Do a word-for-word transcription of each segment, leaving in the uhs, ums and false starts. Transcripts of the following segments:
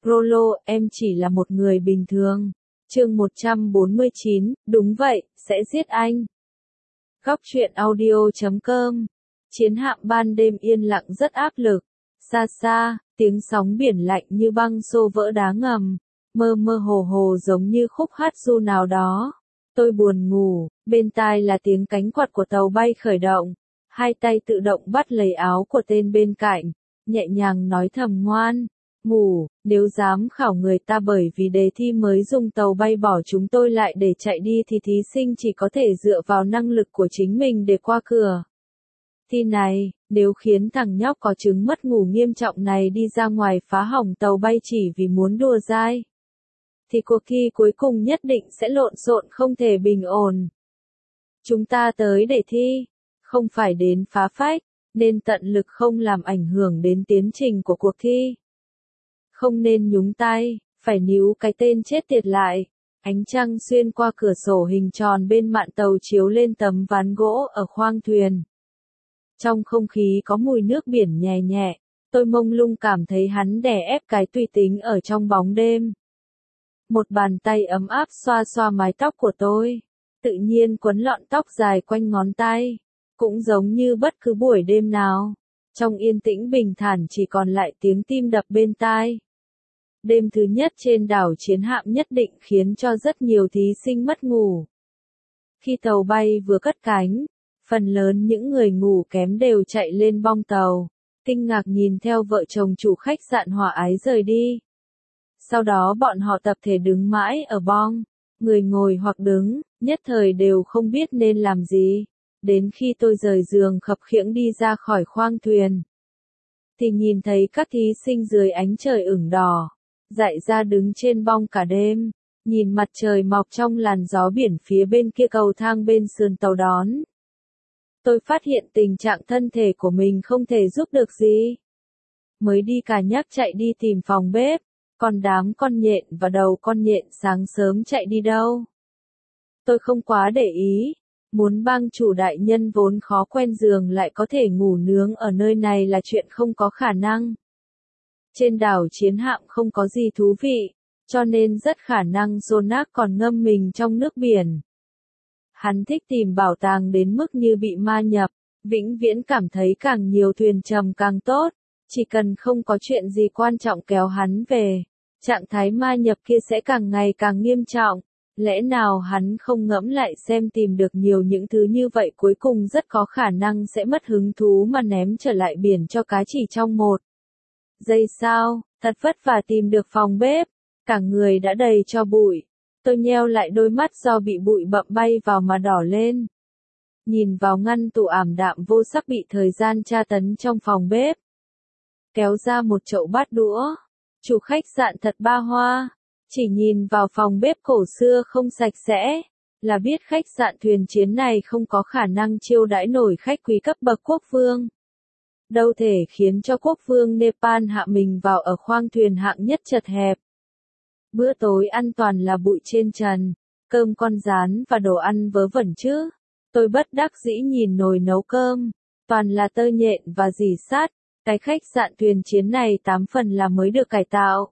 Rolo, em chỉ là một người bình thường. Chương một trăm bốn mươi chín, đúng vậy, sẽ giết anh. Góc truyện audio chấm com. Chiến hạm ban đêm yên lặng rất áp lực. Xa xa, tiếng sóng biển lạnh như băng xô vỡ đá ngầm, mơ mơ hồ hồ giống như khúc hát ru nào đó. Tôi buồn ngủ, bên tai là tiếng cánh quạt của tàu bay khởi động. Hai tay tự động bắt lấy áo của tên bên cạnh, nhẹ nhàng nói thầm ngoan, ngủ, nếu dám khảo người ta bởi vì đề thi mới dùng tàu bay bỏ chúng tôi lại để chạy đi thì thí sinh chỉ có thể dựa vào năng lực của chính mình để qua cửa. Thi này, nếu khiến thằng nhóc có chứng mất ngủ nghiêm trọng này đi ra ngoài phá hỏng tàu bay chỉ vì muốn đùa dai, thì cuộc thi cuối cùng nhất định sẽ lộn xộn không thể bình ổn. Chúng ta tới để thi, không phải đến phá phách, nên tận lực không làm ảnh hưởng đến tiến trình của cuộc thi. Không nên nhúng tay, phải níu cái tên chết tiệt lại. Ánh trăng xuyên qua cửa sổ hình tròn bên mạn tàu chiếu lên tấm ván gỗ ở khoang thuyền. Trong không khí có mùi nước biển nhẹ nhẹ, tôi mông lung cảm thấy hắn đè ép cái tùy tính ở trong bóng đêm. Một bàn tay ấm áp xoa xoa mái tóc của tôi, tự nhiên quấn lọn tóc dài quanh ngón tay, cũng giống như bất cứ buổi đêm nào. Trong yên tĩnh bình thản chỉ còn lại tiếng tim đập bên tai. Đêm thứ nhất trên đảo chiến hạm nhất định khiến cho rất nhiều thí sinh mất ngủ. Khi tàu bay vừa cất cánh, phần lớn những người ngủ kém đều chạy lên bong tàu, kinh ngạc nhìn theo vợ chồng chủ khách sạn hòa ái rời đi. Sau đó bọn họ tập thể đứng mãi ở bong, người ngồi hoặc đứng, nhất thời đều không biết nên làm gì. Đến khi tôi rời giường khập khiễng đi ra khỏi khoang thuyền, thì nhìn thấy các thí sinh dưới ánh trời ửng đỏ, dại ra đứng trên bong cả đêm, nhìn mặt trời mọc trong làn gió biển phía bên kia cầu thang bên sườn tàu đón. Tôi phát hiện tình trạng thân thể của mình không thể giúp được gì. Mới đi cả nhắc chạy đi tìm phòng bếp, còn đám con nhện và đầu con nhện sáng sớm chạy đi đâu. Tôi không quá để ý. Muốn bang chủ đại nhân vốn khó quen giường lại có thể ngủ nướng ở nơi này là chuyện không có khả năng. Trên đảo chiến hạm không có gì thú vị, cho nên rất khả năng Jonas còn ngâm mình trong nước biển. Hắn thích tìm bảo tàng đến mức như bị ma nhập, vĩnh viễn cảm thấy càng nhiều thuyền trầm càng tốt, chỉ cần không có chuyện gì quan trọng kéo hắn về, trạng thái ma nhập kia sẽ càng ngày càng nghiêm trọng. Lẽ nào hắn không ngẫm lại xem tìm được nhiều những thứ như vậy cuối cùng rất có khả năng sẽ mất hứng thú mà ném trở lại biển cho cá chỉ trong một giây sao, thật vất vả tìm được phòng bếp, cả người đã đầy cho bụi. Tôi nheo lại đôi mắt do bị bụi bặm bay vào mà đỏ lên. Nhìn vào ngăn tủ ảm đạm vô sắc bị thời gian tra tấn trong phòng bếp. Kéo ra một chậu bát đũa. Chủ khách sạn thật ba hoa. Chỉ nhìn vào phòng bếp cổ xưa không sạch sẽ, là biết khách sạn thuyền chiến này không có khả năng chiêu đãi nổi khách quý cấp bậc quốc vương. Đâu thể khiến cho quốc vương Nepal hạ mình vào ở khoang thuyền hạng nhất chật hẹp. Bữa tối ăn toàn là bụi trên trần, cơm con rán và đồ ăn vớ vẩn chứ. Tôi bất đắc dĩ nhìn nồi nấu cơm, toàn là tơ nhện và rỉ sắt. Cái khách sạn thuyền chiến này tám phần là mới được cải tạo.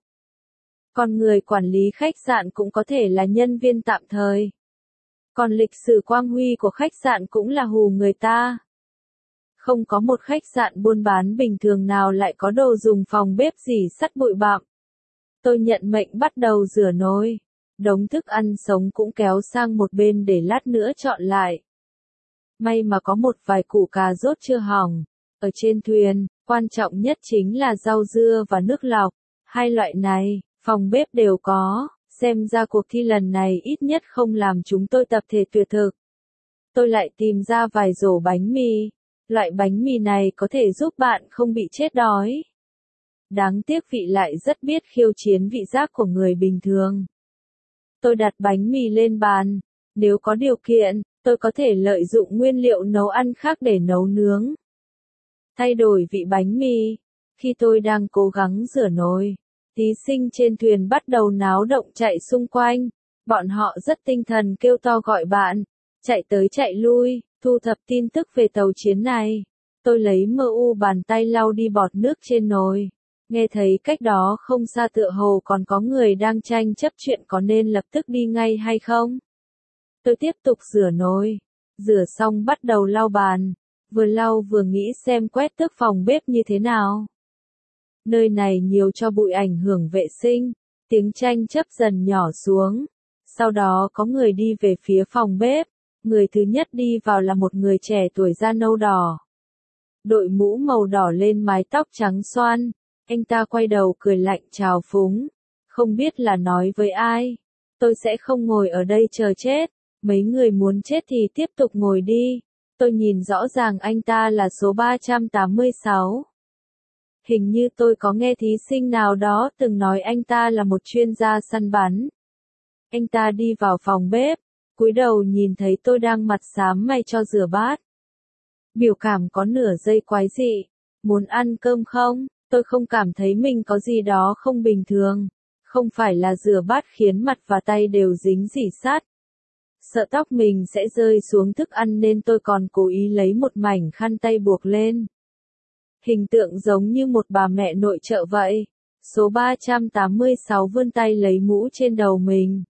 Còn người quản lý khách sạn cũng có thể là nhân viên tạm thời. Còn lịch sử quang huy của khách sạn cũng là hù người ta. Không có một khách sạn buôn bán bình thường nào lại có đồ dùng phòng bếp gì sắt bụi bặm. Tôi nhận mệnh bắt đầu rửa nồi. Đống thức ăn sống cũng kéo sang một bên để lát nữa chọn lại. May mà có một vài củ cà rốt chưa hỏng. Ở trên thuyền, quan trọng nhất chính là rau dưa và nước lọc. Hai loại này, phòng bếp đều có, xem ra cuộc thi lần này ít nhất không làm chúng tôi tập thể tuyệt thực. Tôi lại tìm ra vài rổ bánh mì, loại bánh mì này có thể giúp bạn không bị chết đói. Đáng tiếc vị lại rất biết khiêu chiến vị giác của người bình thường. Tôi đặt bánh mì lên bàn, nếu có điều kiện, tôi có thể lợi dụng nguyên liệu nấu ăn khác để nấu nướng. Thay đổi vị bánh mì, khi tôi đang cố gắng rửa nồi. Thí sinh trên thuyền bắt đầu náo động chạy xung quanh, bọn họ rất tinh thần kêu to gọi bạn, chạy tới chạy lui, thu thập tin tức về tàu chiến này. Tôi lấy mơ u bàn tay lau đi bọt nước trên nồi, Nghe thấy cách đó không xa tựa hồ còn có người đang tranh chấp chuyện có nên lập tức đi ngay hay không. Tôi tiếp tục rửa nồi. Rửa xong bắt đầu lau bàn. Vừa lau vừa nghĩ xem quét tước phòng bếp như thế nào. Nơi này nhiều tro bụi ảnh hưởng vệ sinh. Tiếng tranh chấp dần nhỏ xuống. Sau đó có người đi về phía phòng bếp. Người thứ nhất đi vào là một người trẻ tuổi da nâu đỏ. Đội mũ màu đỏ lên mái tóc trắng xoăn. Anh ta quay đầu cười lạnh chào phúng. Không biết là nói với ai. Tôi sẽ không ngồi ở đây chờ chết. Mấy người muốn chết thì tiếp tục ngồi đi. Tôi nhìn rõ ràng anh ta là số ba trăm tám mươi sáu. Hình như tôi có nghe thí sinh nào đó từng nói anh ta là một chuyên gia săn bắn. Anh ta đi vào phòng bếp, cúi đầu nhìn thấy tôi đang mặt xám mày cho rửa bát. Biểu cảm có nửa giây quái dị. Muốn ăn cơm không? Tôi không cảm thấy mình có gì đó không bình thường. Không phải là rửa bát khiến mặt và tay đều dính rỉ sắt. Sợ tóc mình sẽ rơi xuống thức ăn nên tôi còn cố ý lấy một mảnh khăn tay buộc lên. Hình tượng giống như một bà mẹ nội trợ vậy. Số ba trăm tám mươi sáu vươn tay lấy mũ trên đầu mình.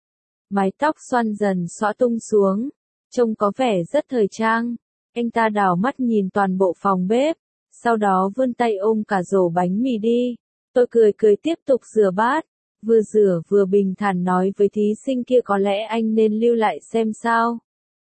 Mái tóc xoăn dần xõa tung xuống. Trông có vẻ rất thời trang. Anh ta đảo mắt nhìn toàn bộ phòng bếp. Sau đó vươn tay ôm cả rổ bánh mì đi. Tôi cười cười tiếp tục rửa bát. Vừa rửa vừa bình thản nói với thí sinh kia có lẽ anh nên lưu lại xem sao.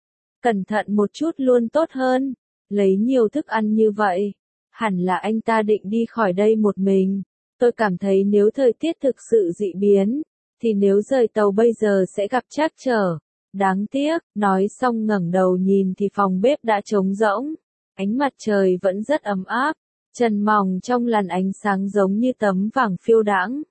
Cẩn thận một chút luôn tốt hơn. Lấy nhiều thức ăn như vậy. Hẳn là anh ta định đi khỏi đây một mình. Tôi cảm thấy nếu thời tiết thực sự dị biến, thì nếu rời tàu bây giờ sẽ gặp trắc trở. Đáng tiếc, nói xong ngẩng đầu nhìn thì phòng bếp đã trống rỗng. Ánh mặt trời vẫn rất ấm áp. Trần mỏng trong làn ánh sáng giống như tấm vàng phiêu đãng.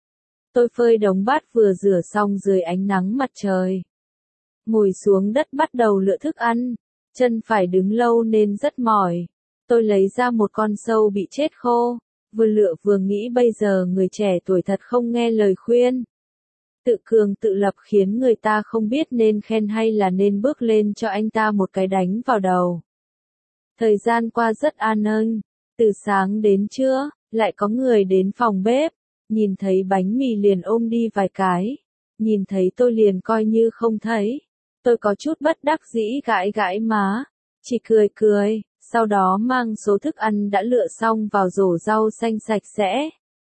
Tôi phơi đống bát vừa rửa xong dưới ánh nắng mặt trời. Ngồi xuống đất bắt đầu lựa thức ăn. Chân phải đứng lâu nên rất mỏi. Tôi lấy ra một con sâu bị chết khô. Vừa lựa vừa nghĩ bây giờ người trẻ tuổi thật không nghe lời khuyên. Tự cường tự lập khiến người ta không biết nên khen hay là nên bước lên cho anh ta một cái đánh vào đầu. Thời gian qua rất an âng. Từ sáng đến trưa, lại có người đến phòng bếp. Nhìn thấy bánh mì liền ôm đi vài cái. Nhìn thấy tôi liền coi như không thấy. Tôi có chút bất đắc dĩ gãi gãi má. Chỉ cười cười, sau đó mang số thức ăn đã lựa xong vào rổ rau xanh sạch sẽ.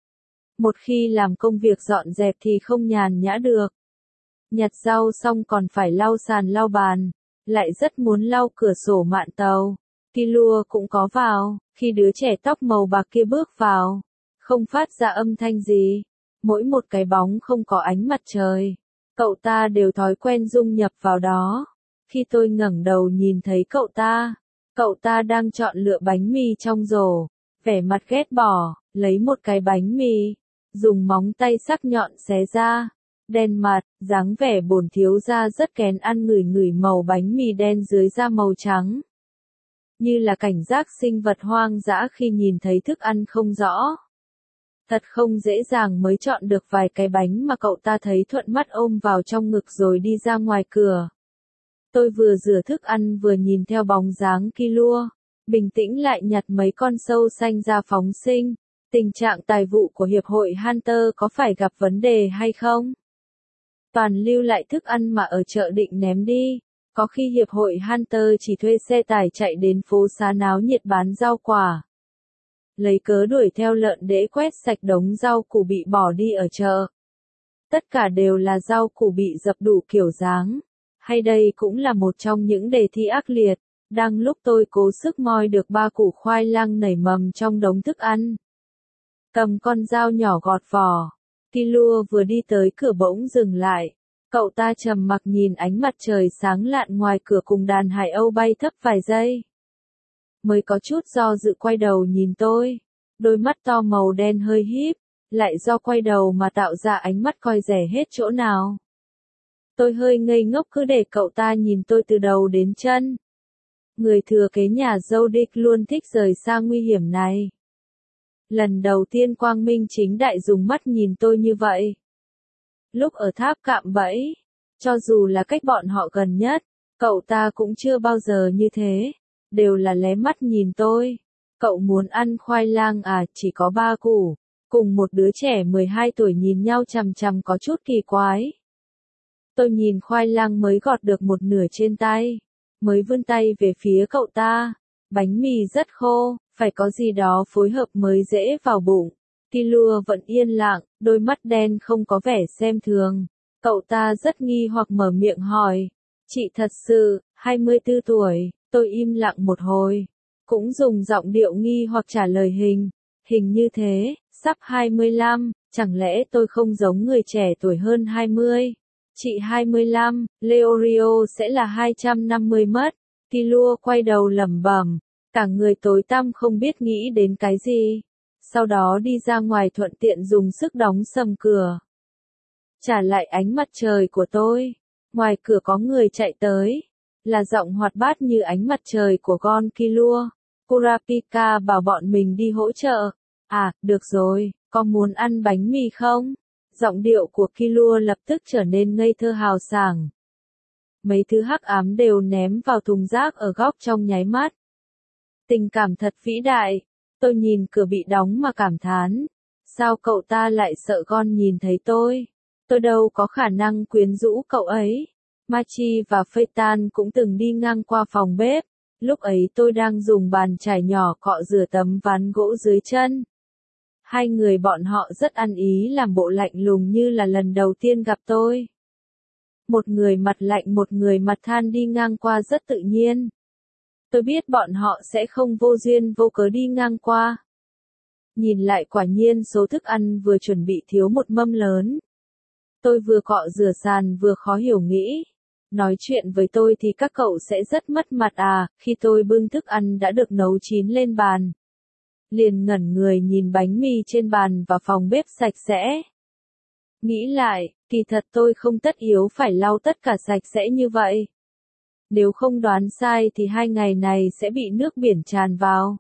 Một khi làm công việc dọn dẹp thì không nhàn nhã được. Nhặt rau xong còn phải lau sàn lau bàn. Lại rất muốn lau cửa sổ mạn tàu. Killua cũng có vào, khi đứa trẻ tóc màu bạc kia bước vào. Không phát ra âm thanh gì. Mỗi một cái bóng không có ánh mặt trời. Cậu ta đều thói quen dung nhập vào đó. Khi tôi ngẩng đầu nhìn thấy cậu ta. Cậu ta đang chọn lựa bánh mì trong rổ. Vẻ mặt ghét bỏ, lấy một cái bánh mì. Dùng móng tay sắc nhọn xé ra. Đen mặt, dáng vẻ bổn thiếu gia rất kén ăn ngửi ngửi màu bánh mì đen dưới da màu trắng. Như là cảnh giác sinh vật hoang dã khi nhìn thấy thức ăn không rõ. Thật không dễ dàng mới chọn được vài cái bánh mà cậu ta thấy thuận mắt ôm vào trong ngực rồi đi ra ngoài cửa. Tôi vừa rửa thức ăn vừa nhìn theo bóng dáng Killua, bình tĩnh lại nhặt mấy con sâu xanh ra phóng sinh. Tình trạng tài vụ của Hiệp hội Hunter có phải gặp vấn đề hay không? Toàn lưu lại thức ăn mà ở chợ định ném đi. Có khi Hiệp hội Hunter chỉ thuê xe tải chạy đến phố xá náo nhiệt bán rau quả. Lấy cớ đuổi theo lợn để quét sạch đống rau củ bị bỏ đi ở chợ. Tất cả đều là rau củ bị dập đủ kiểu dáng. Hay đây cũng là một trong những đề thi ác liệt. Đang lúc tôi cố sức moi được ba củ khoai lang nảy mầm trong đống thức ăn. Cầm con dao nhỏ gọt vỏ. Killua vừa đi tới cửa bỗng dừng lại. Cậu ta trầm mặc nhìn ánh mặt trời sáng lạn ngoài cửa cùng đàn hải âu bay thấp vài giây. Mới có chút do dự quay đầu nhìn tôi. Đôi mắt to màu đen hơi híp, lại do quay đầu mà tạo ra ánh mắt coi rẻ hết chỗ nào. Tôi hơi ngây ngốc cứ để cậu ta nhìn tôi từ đầu đến chân. Người thừa kế nhà dâu Dick luôn thích rời xa nguy hiểm này. Lần đầu tiên quang minh chính đại dùng mắt nhìn tôi như vậy. Lúc ở tháp cạm bẫy, cho dù là cách bọn họ gần nhất, cậu ta cũng chưa bao giờ như thế. Đều là lé mắt nhìn tôi. Cậu muốn ăn khoai lang à, chỉ có ba củ. cùng một đứa trẻ mười hai tuổi nhìn nhau chằm chằm có chút kỳ quái. Tôi nhìn khoai lang mới gọt được một nửa trên tay, mới vươn tay về phía cậu ta. Bánh mì rất khô, phải có gì đó phối hợp mới dễ vào bụng. Killua vẫn yên lặng, đôi mắt đen không có vẻ xem thường. Cậu ta rất nghi hoặc mở miệng hỏi. Chị thật sự, hai mươi tư tuổi, tôi im lặng một hồi. Cũng dùng giọng điệu nghi hoặc trả lời hình. Hình như thế, sắp hai mươi lăm, chẳng lẽ tôi không giống người trẻ tuổi hơn hai mươi? Chị hai mươi lăm, Leorio sẽ là hai trăm năm mươi mất. Killua quay đầu lẩm bẩm, cả người tối tăm không biết nghĩ đến cái gì. Sau đó đi ra ngoài thuận tiện dùng sức đóng sầm cửa. Trả lại ánh mặt trời của tôi. Ngoài cửa có người chạy tới. Là giọng hoạt bát như ánh mặt trời của Gon Killua. Kurapika bảo bọn mình đi hỗ trợ. À, được rồi, có muốn ăn bánh mì không? Giọng điệu của Killua lập tức trở nên ngây thơ hào sảng. Mấy thứ hắc ám đều ném vào thùng rác ở góc trong nháy mắt. Tình cảm thật vĩ đại. Tôi nhìn cửa bị đóng mà cảm thán. Sao cậu ta lại sợ Gon nhìn thấy tôi? Tôi đâu có khả năng quyến rũ cậu ấy. Machi và Phaeton cũng từng đi ngang qua phòng bếp. Lúc ấy tôi đang dùng bàn chải nhỏ cọ rửa tấm ván gỗ dưới chân. Hai người bọn họ rất ăn ý làm bộ lạnh lùng như là lần đầu tiên gặp tôi. Một người mặt lạnh một người mặt than đi ngang qua rất tự nhiên. Tôi biết bọn họ sẽ không vô duyên vô cớ đi ngang qua. Nhìn lại quả nhiên số thức ăn vừa chuẩn bị thiếu một mâm lớn. Tôi vừa cọ rửa sàn vừa khó hiểu nghĩ. Nói chuyện với tôi thì các cậu sẽ rất mất mặt à, khi tôi bưng thức ăn đã được nấu chín lên bàn. Liền ngẩn người nhìn bánh mì trên bàn và phòng bếp sạch sẽ. Nghĩ lại, kỳ thật tôi không tất yếu phải lau tất cả sạch sẽ như vậy. Nếu không đoán sai thì hai ngày này sẽ bị nước biển tràn vào.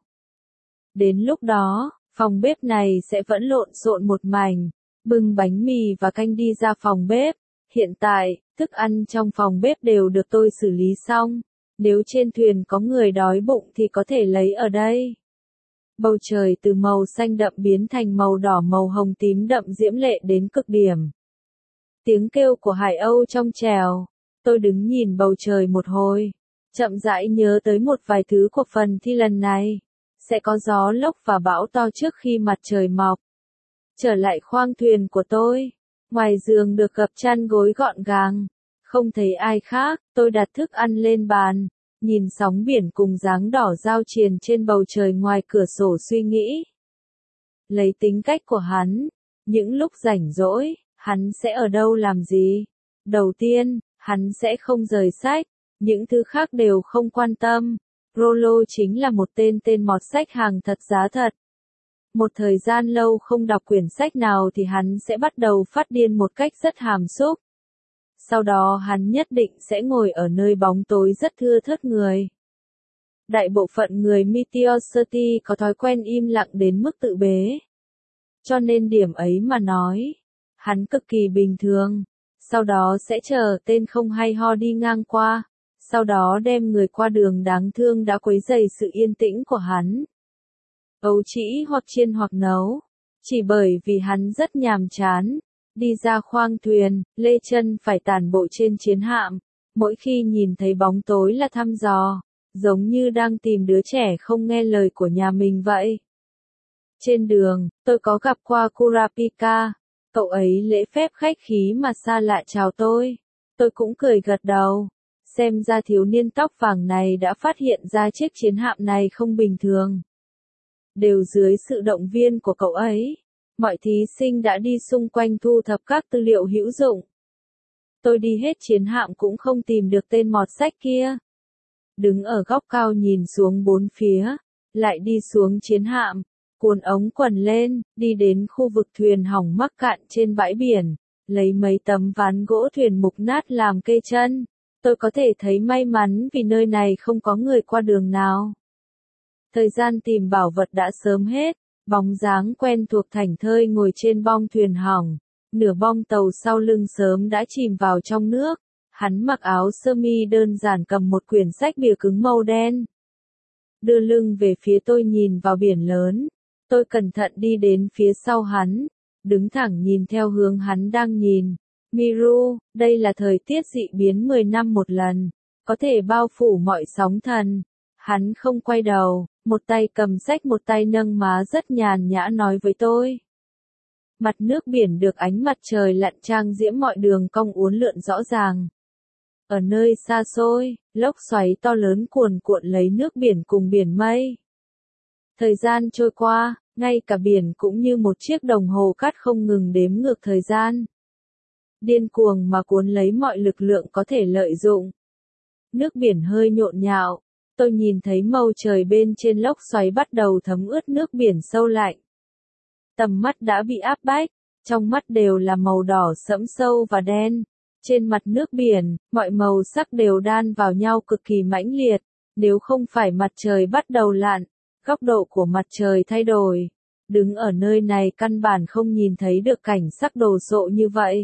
Đến lúc đó, phòng bếp này sẽ vẫn lộn xộn một mảnh. Bưng bánh mì và canh đi ra phòng bếp. Hiện tại, thức ăn trong phòng bếp đều được tôi xử lý xong. Nếu trên thuyền có người đói bụng thì có thể lấy ở đây. Bầu trời từ màu xanh đậm biến thành màu đỏ màu hồng tím đậm diễm lệ đến cực điểm. Tiếng kêu của hải âu trong trèo. Tôi đứng nhìn bầu trời một hồi. Chậm rãi nhớ tới một vài thứ của phần thi lần này. Sẽ có gió lốc và bão to trước khi mặt trời mọc. Trở lại khoang thuyền của tôi. Ngoài giường được gập chăn gối gọn gàng. Không thấy ai khác, tôi đặt thức ăn lên bàn. Nhìn sóng biển cùng dáng đỏ giao triền trên bầu trời ngoài cửa sổ suy nghĩ. Lấy tính cách của hắn. Những lúc rảnh rỗi, hắn sẽ ở đâu làm gì? Đầu tiên, hắn sẽ không rời sách. Những thứ khác đều không quan tâm. Rollo chính là một tên tên mọt sách hàng thật giá thật. Một thời gian lâu không đọc quyển sách nào thì hắn sẽ bắt đầu phát điên một cách rất hàm xúc. Sau đó hắn nhất định sẽ ngồi ở nơi bóng tối rất thưa thớt người. Đại bộ phận người Meteor City có thói quen im lặng đến mức tự bế. Cho nên điểm ấy mà nói, hắn cực kỳ bình thường. Sau đó sẽ chờ tên không hay ho đi ngang qua. Sau đó đem người qua đường đáng thương đã quấy rầy sự yên tĩnh của hắn. Ấu trĩ hoặc chiên hoặc nấu. Chỉ bởi vì hắn rất nhàm chán. Đi ra khoang thuyền, lê chân phải tản bộ trên chiến hạm. Mỗi khi nhìn thấy bóng tối là thăm dò. Giống như đang tìm đứa trẻ không nghe lời của nhà mình vậy. Trên đường, tôi có gặp qua Kurapika. Cậu ấy lễ phép khách khí mà xa lạ chào tôi. Tôi cũng cười gật đầu. Xem ra thiếu niên tóc vàng này đã phát hiện ra chiếc chiến hạm này không bình thường. Đều dưới sự động viên của cậu ấy. Mọi thí sinh đã đi xung quanh thu thập các tư liệu hữu dụng. Tôi đi hết chiến hạm cũng không tìm được tên mọt sách kia. Đứng ở góc cao nhìn xuống bốn phía, lại đi xuống chiến hạm, cuốn ống quần lên, đi đến khu vực thuyền hỏng mắc cạn trên bãi biển, lấy mấy tấm ván gỗ thuyền mục nát làm kê chân. Tôi có thể thấy may mắn vì nơi này không có người qua đường nào. Thời gian tìm bảo vật đã sớm hết, bóng dáng quen thuộc thảnh thơi ngồi trên bong thuyền hỏng, nửa bong tàu sau lưng sớm đã chìm vào trong nước. Hắn mặc áo sơ mi đơn giản cầm một quyển sách bìa cứng màu đen. Đưa lưng về phía tôi nhìn vào biển lớn. Tôi cẩn thận đi đến phía sau hắn, đứng thẳng nhìn theo hướng hắn đang nhìn. Miru, đây là thời tiết dị biến mười năm một lần, có thể bao phủ mọi sóng thần. Hắn không quay đầu, một tay cầm sách một tay nâng má rất nhàn nhã nói với tôi. Mặt nước biển được ánh mặt trời lặn trang diễm mọi đường cong uốn lượn rõ ràng. Ở nơi xa xôi, lốc xoáy to lớn cuồn cuộn lấy nước biển cùng biển mây. Thời gian trôi qua, ngay cả biển cũng như một chiếc đồng hồ cát không ngừng đếm ngược thời gian. Điên cuồng mà cuốn lấy mọi lực lượng có thể lợi dụng. Nước biển hơi nhộn nhạo, tôi nhìn thấy màu trời bên trên lốc xoáy bắt đầu thấm ướt nước biển sâu lạnh. Tầm mắt đã bị áp bách, trong mắt đều là màu đỏ sẫm sâu và đen. Trên mặt nước biển, mọi màu sắc đều đan vào nhau cực kỳ mãnh liệt, nếu không phải mặt trời bắt đầu lặn, góc độ của mặt trời thay đổi. Đứng ở nơi này căn bản không nhìn thấy được cảnh sắc đồ sộ như vậy.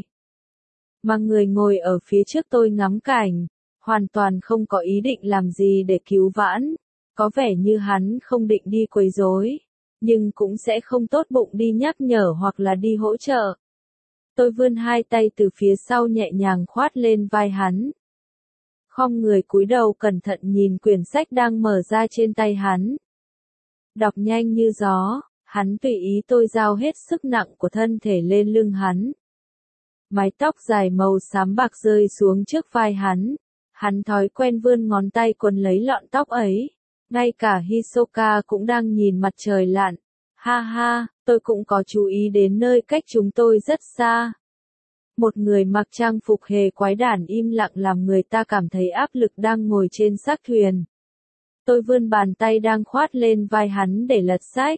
Mà người ngồi ở phía trước tôi ngắm cảnh, hoàn toàn không có ý định làm gì để cứu vãn, có vẻ như hắn không định đi quấy rối, nhưng cũng sẽ không tốt bụng đi nhắc nhở hoặc là đi hỗ trợ. Tôi vươn hai tay từ phía sau nhẹ nhàng khoát lên vai hắn. Khom người cúi đầu cẩn thận nhìn quyển sách đang mở ra trên tay hắn. Đọc nhanh như gió, hắn tùy ý tôi giao hết sức nặng của thân thể lên lưng hắn. Mái tóc dài màu xám bạc rơi xuống trước vai hắn. Hắn thói quen vươn ngón tay quấn lấy lọn tóc ấy. Ngay cả Hisoka cũng đang nhìn mặt trời lặn. Ha ha, tôi cũng có chú ý đến nơi cách chúng tôi rất xa. Một người mặc trang phục hề quái đản im lặng làm người ta cảm thấy áp lực đang ngồi trên xác thuyền. Tôi vươn bàn tay đang khoát lên vai hắn để lật sách.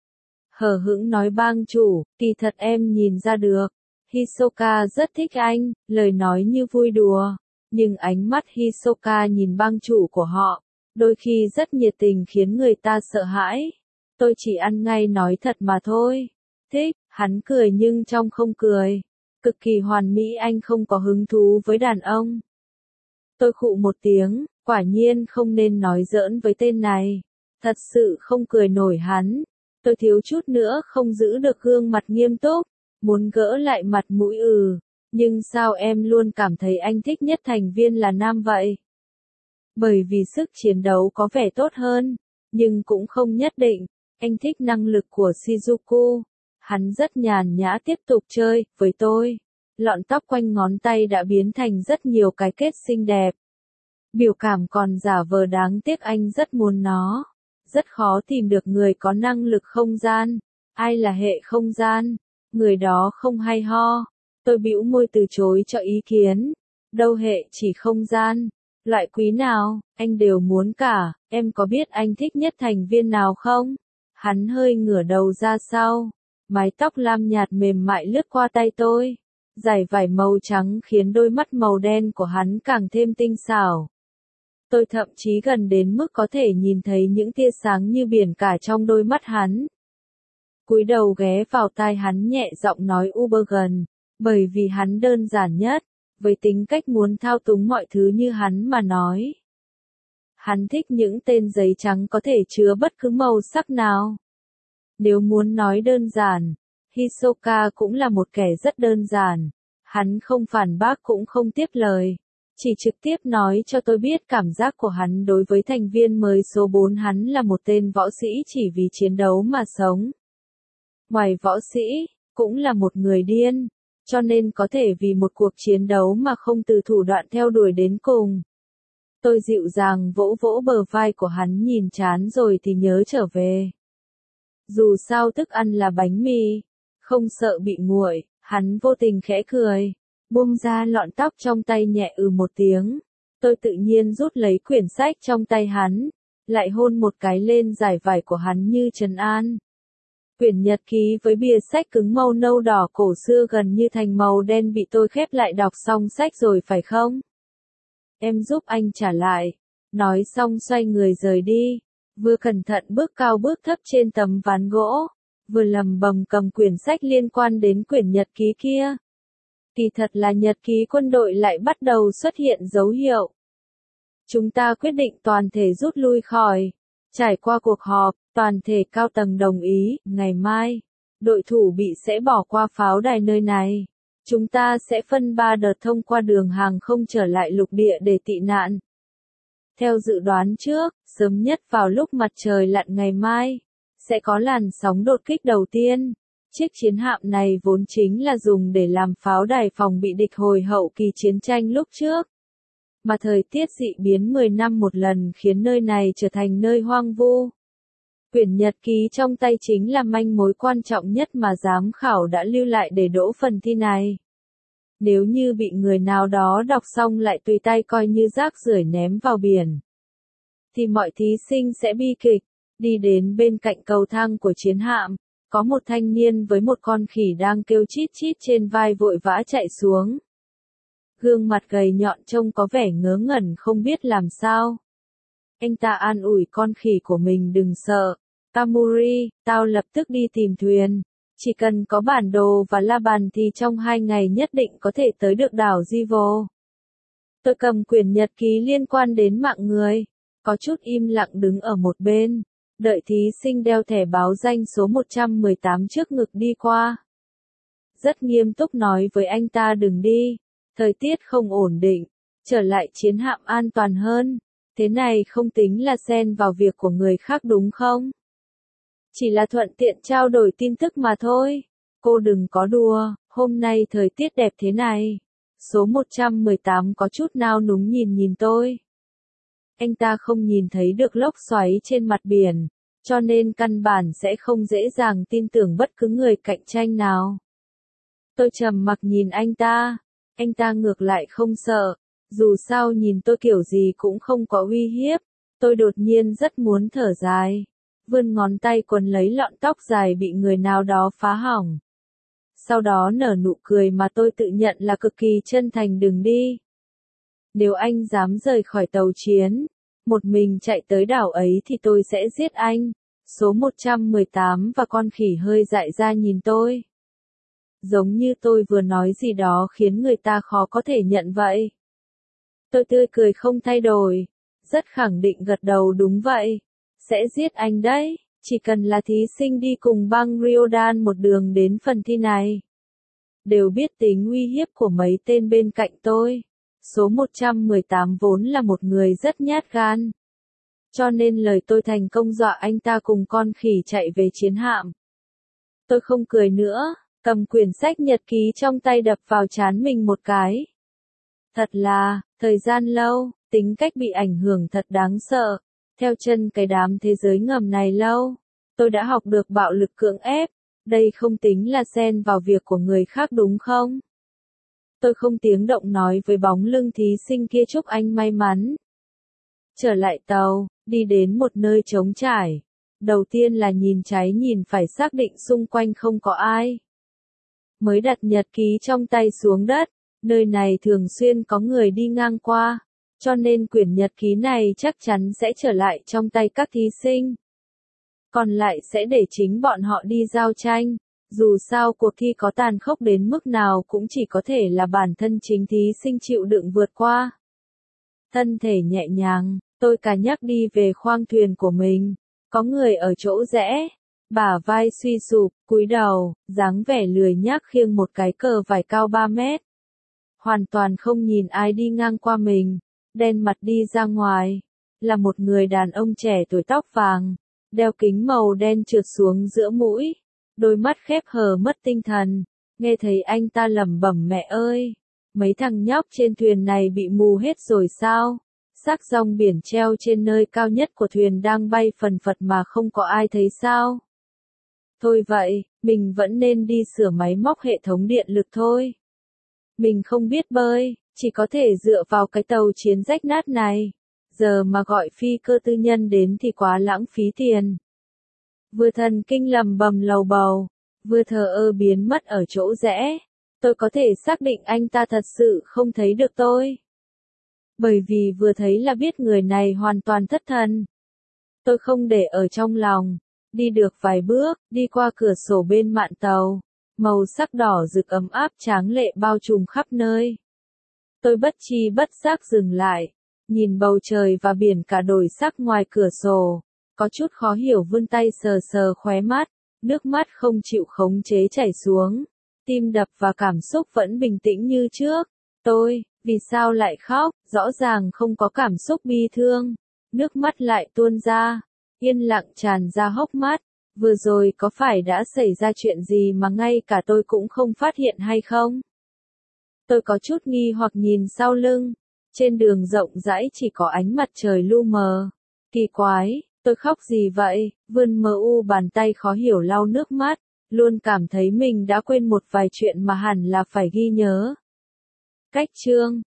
Hờ hững nói bang chủ, kỳ thật em nhìn ra được. Hisoka rất thích anh, lời nói như vui đùa. Nhưng ánh mắt Hisoka nhìn bang chủ của họ, đôi khi rất nhiệt tình khiến người ta sợ hãi. Tôi chỉ ăn ngay nói thật mà thôi. Thích, hắn cười nhưng trong không cười. Cực kỳ hoàn mỹ, anh không có hứng thú với đàn ông. Tôi khụ một tiếng, quả nhiên không nên nói giỡn với tên này. Thật sự không cười nổi hắn. Tôi thiếu chút nữa không giữ được gương mặt nghiêm túc, muốn gỡ lại mặt mũi ừ. Nhưng sao em luôn cảm thấy anh thích nhất thành viên là nam vậy? Bởi vì sức chiến đấu có vẻ tốt hơn, nhưng cũng không nhất định. Anh thích năng lực của Shizuku. Hắn rất nhàn nhã tiếp tục chơi với tôi. Lọn tóc quanh ngón tay đã biến thành rất nhiều cái kết xinh đẹp. Biểu cảm còn giả vờ đáng tiếc, anh rất muốn nó. Rất khó tìm được người có năng lực không gian. Ai là hệ không gian? Người đó không hay ho. Tôi bĩu môi từ chối cho ý kiến. Đâu hệ chỉ không gian. Loại quý nào, anh đều muốn cả. Em có biết anh thích nhất thành viên nào không? Hắn hơi ngửa đầu ra sau. Mái tóc lam nhạt mềm mại lướt qua tay tôi. Dải vải màu trắng khiến đôi mắt màu đen của hắn càng thêm tinh xảo. Tôi thậm chí gần đến mức có thể nhìn thấy những tia sáng như biển cả trong đôi mắt hắn. Cúi đầu ghé vào tai hắn nhẹ giọng nói Ubergen, bởi vì hắn đơn giản nhất, với tính cách muốn thao túng mọi thứ như hắn mà nói. Hắn thích những tên giấy trắng có thể chứa bất cứ màu sắc nào. Nếu muốn nói đơn giản, Hisoka cũng là một kẻ rất đơn giản. Hắn không phản bác cũng không tiếp lời. Chỉ trực tiếp nói cho tôi biết cảm giác của hắn đối với thành viên mới số bốn. Hắn là một tên võ sĩ chỉ vì chiến đấu mà sống. Ngoài võ sĩ, cũng là một người điên. Cho nên có thể vì một cuộc chiến đấu mà không từ thủ đoạn theo đuổi đến cùng. Tôi dịu dàng vỗ vỗ bờ vai của hắn, nhìn chán rồi thì nhớ trở về. Dù sao thức ăn là bánh mì, không sợ bị nguội, hắn vô tình khẽ cười, buông ra lọn tóc trong tay nhẹ ừ một tiếng. Tôi tự nhiên rút lấy quyển sách trong tay hắn, lại hôn một cái lên dải vải của hắn như trấn an. Quyển nhật ký với bìa sách cứng màu nâu đỏ cổ xưa gần như thành màu đen bị tôi khép lại. Đọc xong sách rồi phải không? Em giúp anh trả lại. Nói xong xoay người rời đi. Vừa cẩn thận bước cao bước thấp trên tấm ván gỗ, vừa lầm bầm cầm quyển sách liên quan đến quyển nhật ký kia. Kỳ thật là nhật ký quân đội lại bắt đầu xuất hiện dấu hiệu. Chúng ta quyết định toàn thể rút lui khỏi. Trải qua cuộc họp, Toàn thể cao tầng đồng ý, ngày mai, đội thủ bị sẽ bỏ qua pháo đài nơi này. Chúng ta sẽ phân ba đợt thông qua đường hàng không trở lại lục địa để tị nạn. Theo dự đoán trước, sớm nhất vào lúc mặt trời lặn ngày mai, sẽ có làn sóng đột kích đầu tiên. Chiếc chiến hạm này vốn chính là dùng để làm pháo đài phòng bị địch hồi hậu kỳ chiến tranh lúc trước. Mà thời tiết dị biến mười năm một lần khiến nơi này trở thành nơi hoang vu. Quyển nhật ký trong tay chính là manh mối quan trọng nhất mà giám khảo đã lưu lại để đỗ phần thi này. Nếu như bị người nào đó đọc xong lại tùy tay coi như rác rưởi ném vào biển, thì mọi thí sinh sẽ bi kịch. Đi đến bên cạnh cầu thang của chiến hạm, có một thanh niên với một con khỉ đang kêu chít chít trên vai vội vã chạy xuống. Gương mặt gầy nhọn trông có vẻ ngớ ngẩn không biết làm sao. Anh ta an ủi con khỉ của mình đừng sợ. Kamuri, tao lập tức đi tìm thuyền. Chỉ cần có bản đồ và la bàn thì trong hai ngày nhất định có thể tới được đảo Jivo. Tôi cầm quyển nhật ký liên quan đến mạng người. Có chút im lặng đứng ở một bên. Đợi thí sinh đeo thẻ báo danh số một trăm mười tám trước ngực đi qua. Rất nghiêm túc nói với anh ta đừng đi. Thời tiết không ổn định. Trở lại chiến hạm an toàn hơn. Thế này không tính là xen vào việc của người khác đúng không? Chỉ là thuận tiện trao đổi tin tức mà thôi. Cô đừng có đùa, hôm nay thời tiết đẹp thế này. Số một trăm mười tám có chút nao núng nhìn nhìn tôi. Anh ta không nhìn thấy được lốc xoáy trên mặt biển, cho nên căn bản sẽ không dễ dàng tin tưởng bất cứ người cạnh tranh nào. Tôi trầm mặc nhìn anh ta, anh ta ngược lại không sợ, dù sao nhìn tôi kiểu gì cũng không có uy hiếp. Tôi đột nhiên rất muốn thở dài, vươn ngón tay quấn lấy lọn tóc dài bị người nào đó phá hỏng. Sau đó nở nụ cười mà tôi tự nhận là cực kỳ chân thành đừng đi. Nếu anh dám rời khỏi tàu chiến, một mình chạy tới đảo ấy thì tôi sẽ giết anh. Số một trăm mười tám và con khỉ hơi dại ra nhìn tôi. Giống như tôi vừa nói gì đó khiến người ta khó có thể nhận vậy. Tôi tươi cười không thay đổi, rất khẳng định gật đầu đúng vậy. Sẽ giết anh đấy, chỉ cần là thí sinh đi cùng băng Ryodan một đường đến phần thi này. Đều biết tính uy hiếp của mấy tên bên cạnh tôi. Số một trăm mười tám vốn là một người rất nhát gan. Cho nên lời tôi thành công dọa anh ta cùng con khỉ chạy về chiến hạm. Tôi không cười nữa, cầm quyển sách nhật ký trong tay đập vào trán mình một cái. Thật là, thời gian lâu, tính cách bị ảnh hưởng thật đáng sợ. Theo chân cái đám thế giới ngầm này lâu, tôi đã học được bạo lực cưỡng ép. Đây không tính là xen vào việc của người khác đúng không? Tôi không tiếng động nói với bóng lưng thí sinh kia chúc anh may mắn. Trở lại tàu, đi đến một nơi trống trải. Đầu tiên là nhìn trái nhìn phải xác định xung quanh không có ai. Mới đặt nhật ký trong tay xuống đất, nơi này thường xuyên có người đi ngang qua, cho nên quyển nhật ký này chắc chắn sẽ trở lại trong tay các thí sinh. Còn lại sẽ để chính bọn họ đi giao tranh. Dù sao cuộc thi có tàn khốc đến mức nào cũng chỉ có thể là bản thân chính thí sinh chịu đựng vượt qua. Thân thể nhẹ nhàng, tôi cả nhắc đi về khoang thuyền của mình. Có người ở chỗ rẽ, bả vai suy sụp, cúi đầu, dáng vẻ lười nhác khiêng một cái cờ vải cao ba mét. Hoàn toàn không nhìn ai đi ngang qua mình, đen mặt đi ra ngoài. Là một người đàn ông trẻ tuổi tóc vàng, đeo kính màu đen trượt xuống giữa mũi. Đôi mắt khép hờ mất tinh thần, nghe thấy anh ta lẩm bẩm mẹ ơi, mấy thằng nhóc trên thuyền này bị mù hết rồi sao? Xác rong biển treo trên nơi cao nhất của thuyền đang bay phần phật mà không có ai thấy sao? Thôi vậy, mình vẫn nên đi sửa máy móc hệ thống điện lực thôi. Mình không biết bơi, chỉ có thể dựa vào cái tàu chiến rách nát này. Giờ mà gọi phi cơ tư nhân đến thì quá lãng phí tiền. Vừa thần kinh lầm bầm lầu bầu, vừa thờ ơ biến mất ở chỗ rẽ. Tôi có thể xác định anh ta thật sự không thấy được tôi. Bởi vì vừa thấy là biết người này hoàn toàn thất thần. Tôi không để ở trong lòng. Đi được vài bước, đi qua cửa sổ bên mạn tàu. Màu sắc đỏ rực ấm áp tráng lệ bao trùm khắp nơi. Tôi bất tri bất giác dừng lại. Nhìn bầu trời và biển cả đổi sắc ngoài cửa sổ. có chút khó hiểu vươn tay sờ sờ khóe mắt, nước mắt không chịu khống chế chảy xuống. Tim đập và cảm xúc vẫn bình tĩnh như trước. Tôi, vì sao lại khóc, rõ ràng không có cảm xúc bi thương. Nước mắt lại tuôn ra, yên lặng tràn ra hốc mắt. Vừa rồi có phải đã xảy ra chuyện gì mà ngay cả tôi cũng không phát hiện hay không? Tôi có chút nghi hoặc nhìn sau lưng. Trên đường rộng rãi chỉ có ánh mặt trời lu mờ. Kỳ quái, tôi khóc gì vậy? Vươn mờ u bàn tay khó hiểu lau nước mắt. Luôn cảm thấy mình đã quên một vài chuyện mà hẳn là phải ghi nhớ. Cách chương